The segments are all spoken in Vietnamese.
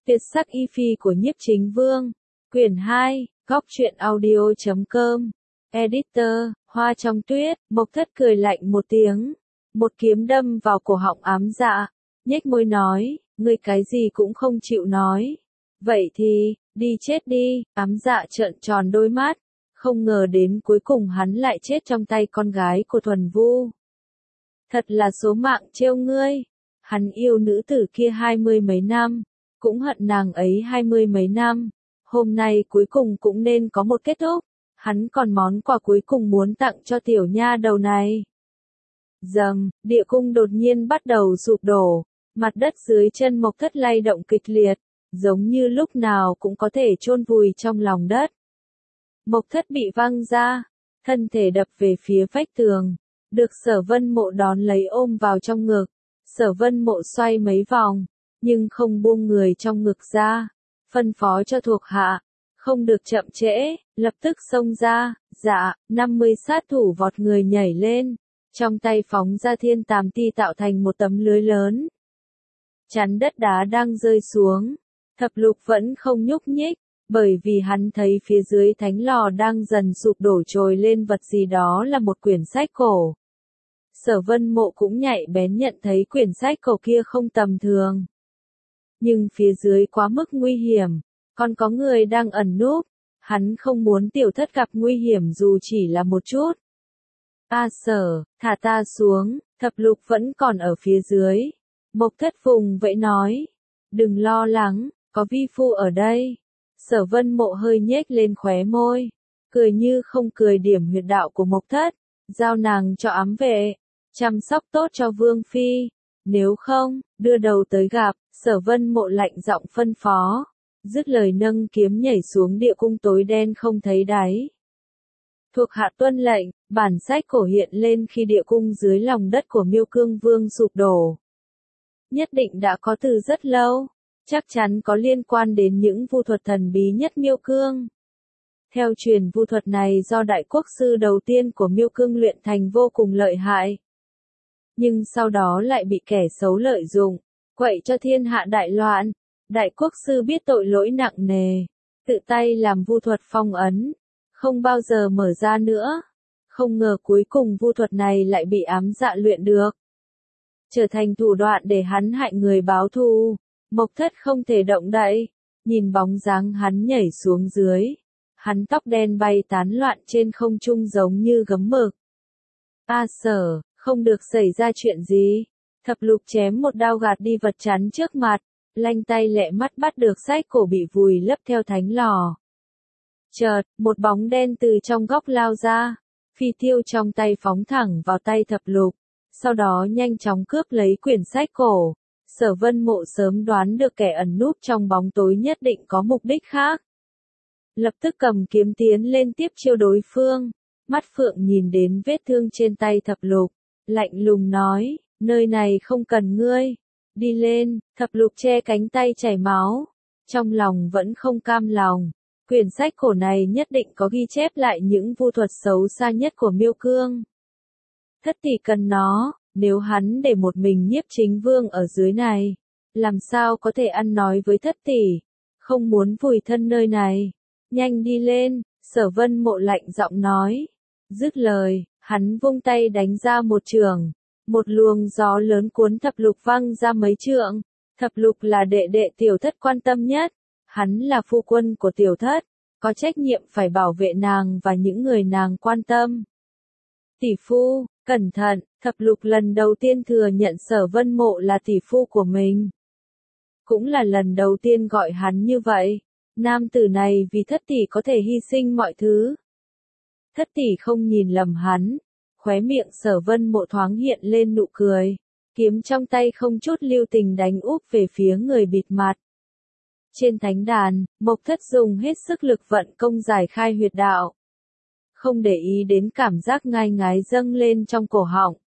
Tuyệt sắc y phi của Nhiếp Chính Vương. Quyển 2, Góc truyện audio.com. Editor, Hoa trong tuyết. Mộc Thất cười lạnh một tiếng. Một kiếm đâm vào cổ họng Ám Dạ. Nhếch môi nói, ngươi cái gì cũng không chịu nói. Vậy thì, đi chết đi. Ám Dạ trợn tròn đôi mắt. Không ngờ đến cuối cùng hắn lại chết trong tay con gái của Thuần Vu. Thật là số mạng trêu ngươi. Hắn yêu nữ tử kia 20 mấy năm. Cũng hận nàng ấy 20 mấy năm. Hôm nay cuối cùng cũng nên có một kết thúc. Hắn còn món quà cuối cùng muốn tặng cho tiểu nha đầu này. Dầm, địa cung đột nhiên bắt đầu sụp đổ. Mặt đất dưới chân Mộc Thất lay động kịch liệt. Giống như lúc nào cũng có thể chôn vùi trong lòng đất. Mộc Thất bị văng ra. Thân thể đập về phía vách tường. Được Sở Vân Mộ đón lấy ôm vào trong ngực. Sở Vân Mộ xoay mấy vòng. Nhưng không buông người trong ngực ra. Phân phó cho thuộc hạ. Không được chậm trễ, lập tức xông ra. Dạ, 50 sát thủ vọt người nhảy lên. Trong tay phóng ra thiên tàm ti tạo thành một tấm lưới lớn. Chắn đất đá đang rơi xuống. Thập Lục vẫn không nhúc nhích. Bởi vì hắn thấy phía dưới thánh lò đang dần sụp đổ trồi lên vật gì đó là một quyển sách cổ. Sở Vân Mộ cũng nhạy bén nhận thấy quyển sách cổ kia không tầm thường. Nhưng phía dưới quá mức nguy hiểm, còn có người đang ẩn núp, hắn không muốn tiểu thất gặp nguy hiểm dù chỉ là một chút. A Sở, thả ta xuống, Thập Lục vẫn còn ở phía dưới. Mộc Thất vùng vẫy nói, đừng lo lắng, có vi phu ở đây. Sở Vân Mộ hơi nhếch lên khóe môi, cười như không cười điểm huyệt đạo của Mộc Thất, giao nàng cho ám vệ, chăm sóc tốt cho Vương Phi, nếu không, đưa đầu tới gặp. Sở Vân Mộ lạnh giọng phân phó, dứt lời nâng kiếm nhảy xuống địa cung tối đen không thấy đáy. Thuộc hạ tuân lệnh, bản sách cổ hiện lên khi địa cung dưới lòng đất của Miêu Cương Vương sụp đổ. Nhất định đã có từ rất lâu, chắc chắn có liên quan đến những vu thuật thần bí nhất Miêu Cương. Theo truyền vu thuật này do đại quốc sư đầu tiên của Miêu Cương luyện thành vô cùng lợi hại. Nhưng sau đó lại bị kẻ xấu lợi dụng. Quậy cho thiên hạ đại loạn, đại quốc sư biết tội lỗi nặng nề, tự tay làm vu thuật phong ấn, không bao giờ mở ra nữa. Không ngờ cuối cùng vu thuật này lại bị Ám Dạ luyện được, trở thành thủ đoạn để hắn hại người báo thù. Mộc Thất không thể động đậy, nhìn bóng dáng hắn nhảy xuống dưới, hắn tóc đen bay tán loạn trên không trung giống như gấm mực. A Sở, không được xảy ra chuyện gì. Thập Lục chém một đao gạt đi vật chắn trước mặt, lanh tay lẹ mắt bắt được sách cổ bị vùi lấp theo thánh lò. Chợt, một bóng đen từ trong góc lao ra, phi tiêu trong tay phóng thẳng vào tay Thập Lục, sau đó nhanh chóng cướp lấy quyển sách cổ. Sở Vân Mộ sớm đoán được kẻ ẩn núp trong bóng tối nhất định có mục đích khác. Lập tức cầm kiếm tiến lên tiếp chiêu đối phương, mắt phượng nhìn đến vết thương trên tay Thập Lục, lạnh lùng nói. Nơi này không cần ngươi. Đi lên. Thập Lục che cánh tay chảy máu. Trong lòng vẫn không cam lòng. Quyển sách cổ này nhất định có ghi chép lại những vu thuật xấu xa nhất của Miêu Cương. Thất tỷ cần nó, nếu hắn để một mình Nhiếp Chính Vương ở dưới này, làm sao có thể ăn nói với thất tỷ, không muốn vùi thân nơi này. Nhanh đi lên, Sở Vân Mộ lạnh giọng nói. Dứt lời, hắn vung tay đánh ra một chưởng. Một luồng gió lớn cuốn Thập Lục văng ra mấy trượng. Thập Lục là đệ đệ tiểu thất quan tâm nhất. Hắn là phu quân của tiểu thất, có trách nhiệm phải bảo vệ nàng và những người nàng quan tâm. Tỷ phu, cẩn thận. Thập Lục lần đầu tiên thừa nhận Sở Vân Mộ là tỷ phu của mình. Cũng là lần đầu tiên gọi hắn như vậy. Nam tử này vì thất tỷ có thể hy sinh mọi thứ. Thất tỷ không nhìn lầm hắn. Khóe miệng Sở Vân Mộ thoáng hiện lên nụ cười, kiếm trong tay không chút lưu tình đánh úp về phía người bịt mặt. Trên thánh đàn, Mộc Thất dùng hết sức lực vận công giải khai huyệt đạo. Không để ý đến cảm giác ngai ngái dâng lên trong cổ họng.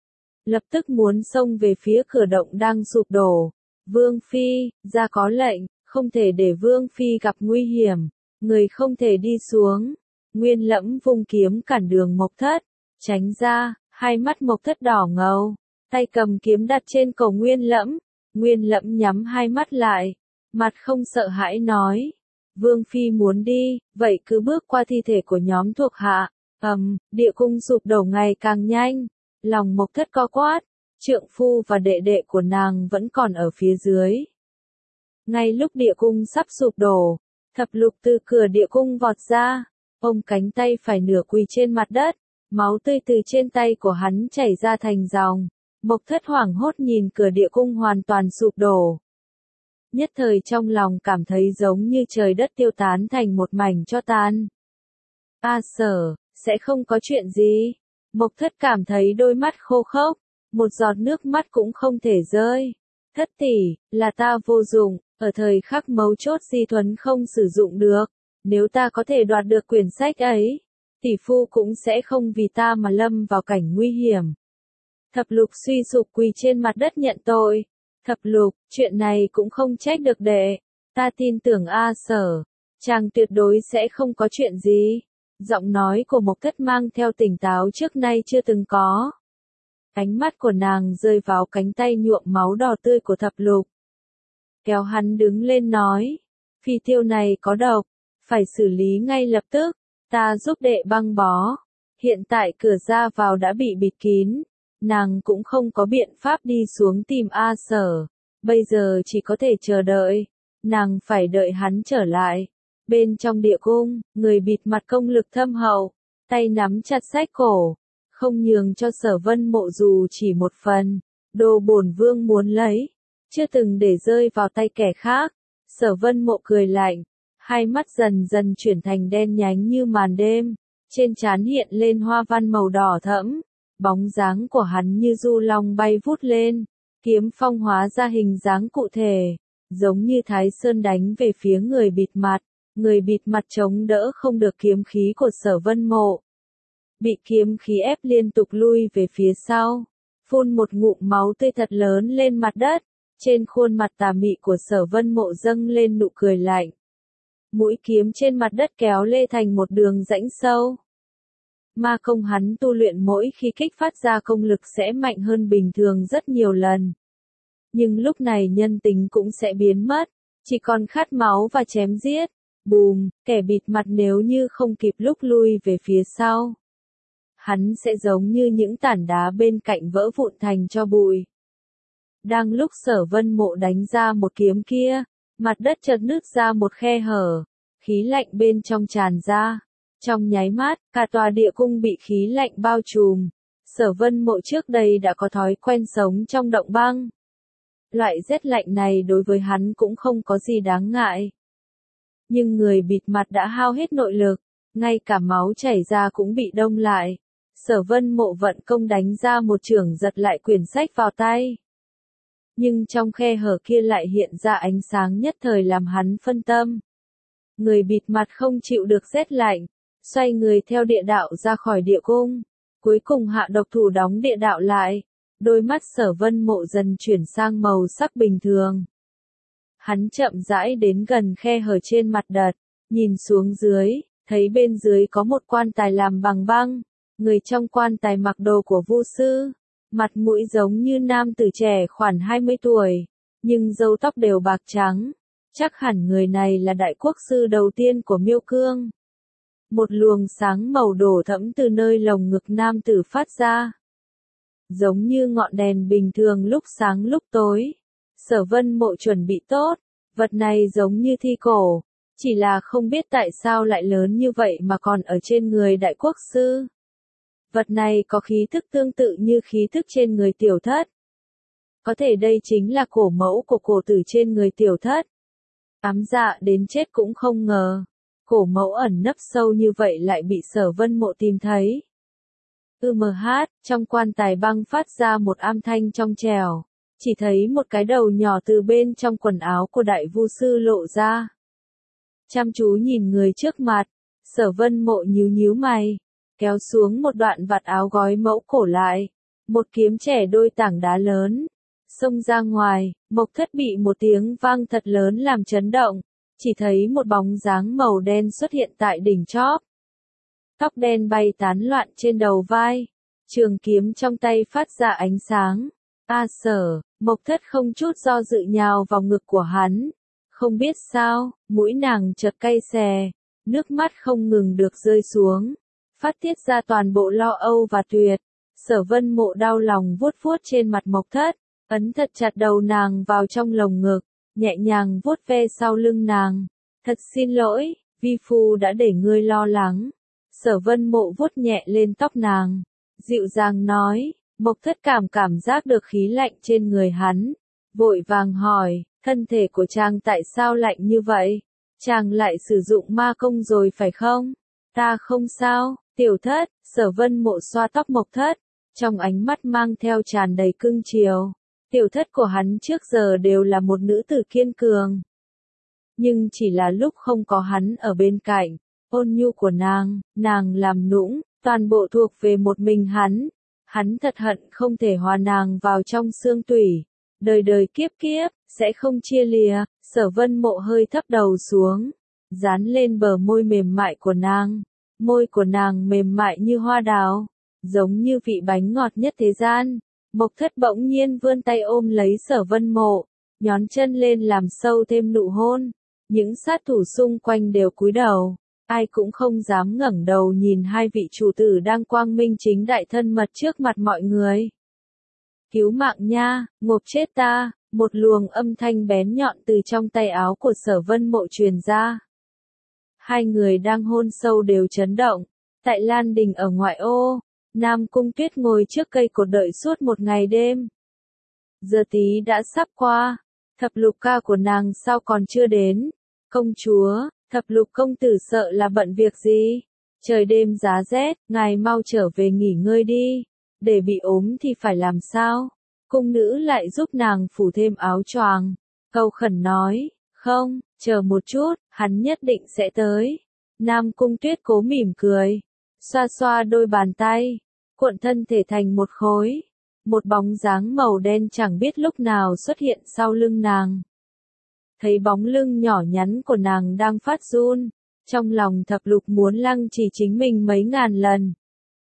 Lập tức muốn xông về phía cửa động đang sụp đổ. Vương Phi, ra có lệnh, không thể để Vương Phi gặp nguy hiểm, người không thể đi xuống. Nguyên Lẫm vung kiếm cản đường Mộc Thất. Tránh ra, hai mắt Mộc Thất đỏ ngầu, tay cầm kiếm đặt trên cổ Nguyên Lẫm. Nguyên Lẫm nhắm hai mắt lại, mặt không sợ hãi nói. Vương Phi muốn đi, vậy cứ bước qua thi thể của nhóm thuộc hạ. Địa cung sụp đổ ngày càng nhanh. Lòng Mộc Thất co quát, trượng phu và đệ đệ của nàng vẫn còn ở phía dưới. Ngay lúc địa cung sắp sụp đổ, Thập Lục từ cửa địa cung vọt ra, ôm cánh tay phải nửa quỳ trên mặt đất, máu tươi từ trên tay của hắn chảy ra thành dòng. Mộc Thất hoảng hốt nhìn cửa địa cung hoàn toàn sụp đổ. Nhất thời trong lòng cảm thấy giống như trời đất tiêu tán thành một mảnh tro tàn. Sở, sẽ không có chuyện gì. Mộc Thất cảm thấy đôi mắt khô khốc, một giọt nước mắt cũng không thể rơi. Thất tỷ, là ta vô dụng, ở thời khắc mấu chốt Di Thuấn không sử dụng được. Nếu ta có thể đoạt được quyển sách ấy, tỷ phu cũng sẽ không vì ta mà lâm vào cảnh nguy hiểm. Thập Lục suy sụp quỳ trên mặt đất nhận tội. Thập Lục, chuyện này cũng không trách được đệ. Ta tin tưởng Sở, chàng tuyệt đối sẽ không có chuyện gì. Giọng nói của Mộc Thất mang theo tỉnh táo trước nay chưa từng có. Ánh mắt của nàng rơi vào cánh tay nhuộm máu đỏ tươi của Thập Lục. Kéo hắn đứng lên nói, phi tiêu này có độc, phải xử lý ngay lập tức, ta giúp đệ băng bó. Hiện tại cửa ra vào đã bị bịt kín, nàng cũng không có biện pháp đi xuống tìm Sở, bây giờ chỉ có thể chờ đợi, nàng phải đợi hắn trở lại. Bên trong địa cung, người bịt mặt công lực thâm hậu, tay nắm chặt sách cổ, không nhường cho Sở Vân Mộ dù chỉ một phần, đồ bổn vương muốn lấy, chưa từng để rơi vào tay kẻ khác. Sở Vân Mộ cười lạnh, hai mắt dần dần chuyển thành đen nhánh như màn đêm, trên trán hiện lên hoa văn màu đỏ thẫm, bóng dáng của hắn như du long bay vút lên, kiếm phong hóa ra hình dáng cụ thể, giống như Thái Sơn đánh về phía người bịt mặt. Người bịt mặt chống đỡ không được kiếm khí của Sở Vân Mộ. Bị kiếm khí ép liên tục lui về phía sau, phun một ngụm máu tươi thật lớn lên mặt đất, trên khuôn mặt tà mị của Sở Vân Mộ dâng lên nụ cười lạnh. Mũi kiếm trên mặt đất kéo lê thành một đường rãnh sâu. Ma công hắn tu luyện mỗi khi kích phát ra công lực sẽ mạnh hơn bình thường rất nhiều lần. Nhưng lúc này nhân tính cũng sẽ biến mất, chỉ còn khát máu và chém giết. Bùm, kẻ bịt mặt nếu như không kịp lúc lui về phía sau, hắn sẽ giống như những tảng đá bên cạnh vỡ vụn thành tro bụi. Đang lúc Sở Vân Mộ đánh ra một kiếm kia, mặt đất chợt nứt ra một khe hở, khí lạnh bên trong tràn ra. Trong nháy mắt, cả tòa địa cung bị khí lạnh bao trùm. Sở Vân Mộ trước đây đã có thói quen sống trong động băng. Loại rét lạnh này đối với hắn cũng không có gì đáng ngại. Nhưng người bịt mặt đã hao hết nội lực, ngay cả máu chảy ra cũng bị đông lại. Sở Vân Mộ vận công đánh ra một chưởng giật lại quyển sách vào tay. Nhưng trong khe hở kia lại hiện ra ánh sáng nhất thời làm hắn phân tâm. Người bịt mặt không chịu được rét lạnh, xoay người theo địa đạo ra khỏi địa cung, cuối cùng hạ độc thủ đóng địa đạo lại. Đôi mắt Sở Vân Mộ dần chuyển sang màu sắc bình thường. Hắn chậm rãi đến gần khe hở trên mặt đất, nhìn xuống dưới, thấy bên dưới có một quan tài làm bằng băng, người trong quan tài mặc đồ của vu sư, mặt mũi giống như nam tử trẻ khoảng 20 tuổi, nhưng râu tóc đều bạc trắng, chắc hẳn người này là đại quốc sư đầu tiên của Miêu Cương. Một luồng sáng màu đỏ thẫm từ nơi lồng ngực nam tử phát ra, giống như ngọn đèn bình thường lúc sáng lúc tối. Sở Vân Mộ chuẩn bị tốt, vật này giống như thi cổ, chỉ là không biết tại sao lại lớn như vậy mà còn ở trên người đại quốc sư. Vật này có khí thức tương tự như khí thức trên người tiểu thất. Có thể đây chính là cổ mẫu của cổ tử trên người tiểu thất. Ám dạ đến chết cũng không ngờ, cổ mẫu ẩn nấp sâu như vậy lại bị Sở Vân Mộ tìm thấy. Trong quan tài băng phát ra một âm thanh trong trẻo. Chỉ thấy một cái đầu nhỏ từ bên trong quần áo của đại vu sư lộ ra. Chăm chú nhìn người trước mặt, Sở Vân Mộ nhíu nhíu mày, kéo xuống một đoạn vạt áo gói mẫu cổ lại. Một kiếm chẻ đôi tảng đá lớn, xông ra ngoài, Mộc Thất bị một tiếng vang thật lớn làm chấn động, chỉ thấy một bóng dáng màu đen xuất hiện tại đỉnh chóp. Tóc đen bay tán loạn trên đầu vai, trường kiếm trong tay phát ra ánh sáng. Sở, Mộc Thất không chút do dự nhào vào ngực của hắn. Không biết sao, mũi nàng chợt cay xè, nước mắt không ngừng được rơi xuống, phát tiết ra toàn bộ lo âu và tuyệt. Sở Vân Mộ đau lòng vuốt vuốt trên mặt Mộc Thất, ấn thật chặt đầu nàng vào trong lồng ngực, nhẹ nhàng vuốt ve sau lưng nàng. Thật xin lỗi, vi phu đã để ngươi lo lắng. Sở Vân Mộ vuốt nhẹ lên tóc nàng, dịu dàng nói. Mộc Thất cảm giác được khí lạnh trên người hắn, vội vàng hỏi, thân thể của chàng tại sao lạnh như vậy? Chàng lại sử dụng ma công rồi phải không? Ta không sao, Tiểu Thất. Sở Vân Mộ xoa tóc Mộc Thất, trong ánh mắt mang theo tràn đầy cưng chiều. Tiểu Thất của hắn trước giờ đều là một nữ tử kiên cường. Nhưng chỉ là lúc không có hắn ở bên cạnh, ôn nhu của nàng làm nũng, toàn bộ thuộc về một mình hắn. Hắn thật hận không thể hòa nàng vào trong xương tủy, đời đời kiếp kiếp, sẽ không chia lìa. Sở Vân Mộ hơi thấp đầu xuống, dán lên bờ môi mềm mại của nàng. Môi của nàng mềm mại như hoa đào, giống như vị bánh ngọt nhất thế gian. Mộc Thất bỗng nhiên vươn tay ôm lấy Sở Vân Mộ, nhón chân lên làm sâu thêm nụ hôn. Những sát thủ xung quanh đều cúi đầu, ai cũng không dám ngẩng đầu nhìn hai vị chủ tử đang quang minh chính đại thân mật trước mặt mọi người. Cứu mạng nha, ngộp chết ta, một luồng âm thanh bén nhọn từ trong tay áo của Sở Vân Mộ truyền ra. Hai người đang hôn sâu đều chấn động. Tại Lan Đình ở ngoại ô, Nam Cung Tuyết ngồi trước cây cột đợi suốt một ngày đêm. Giờ tí đã sắp qua, thập lục ca của nàng sao còn chưa đến? Công chúa, thập lục công tử sợ là bận việc gì? Trời đêm giá rét, ngài mau trở về nghỉ ngơi đi. Để bị ốm thì phải làm sao? Cung nữ lại giúp nàng phủ thêm áo choàng, cầu khẩn nói, không, chờ một chút, hắn nhất định sẽ tới. Nam Cung Tuyết cố mỉm cười, xoa xoa đôi bàn tay, cuộn thân thể thành một khối. Một bóng dáng màu đen chẳng biết lúc nào xuất hiện sau lưng nàng. Thấy bóng lưng nhỏ nhắn của nàng đang phát run, trong lòng thập lục muốn lăng trì chính mình mấy ngàn lần.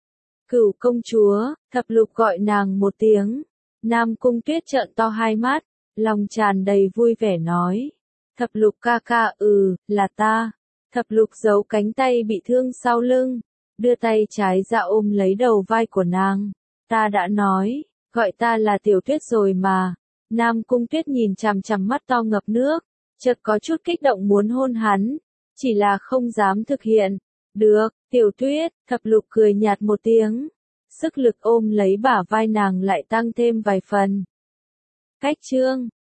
Cửu công chúa, thập lục gọi nàng một tiếng. Nam Cung Tuyết trợn to hai mắt, lòng tràn đầy vui vẻ nói. Thập lục ca ca, là ta. Thập lục giấu cánh tay bị thương sau lưng, đưa tay trái ra ôm lấy đầu vai của nàng. Ta đã nói, gọi ta là Tiểu Tuyết rồi mà. Nam Cung Tuyết nhìn chằm chằm mắt to ngập nước, chợt có chút kích động muốn hôn hắn, chỉ là không dám thực hiện. Được, Tiểu Tuyết, thập lục cười nhạt một tiếng. Sức lực ôm lấy bả vai nàng lại tăng thêm vài phần. Cách chương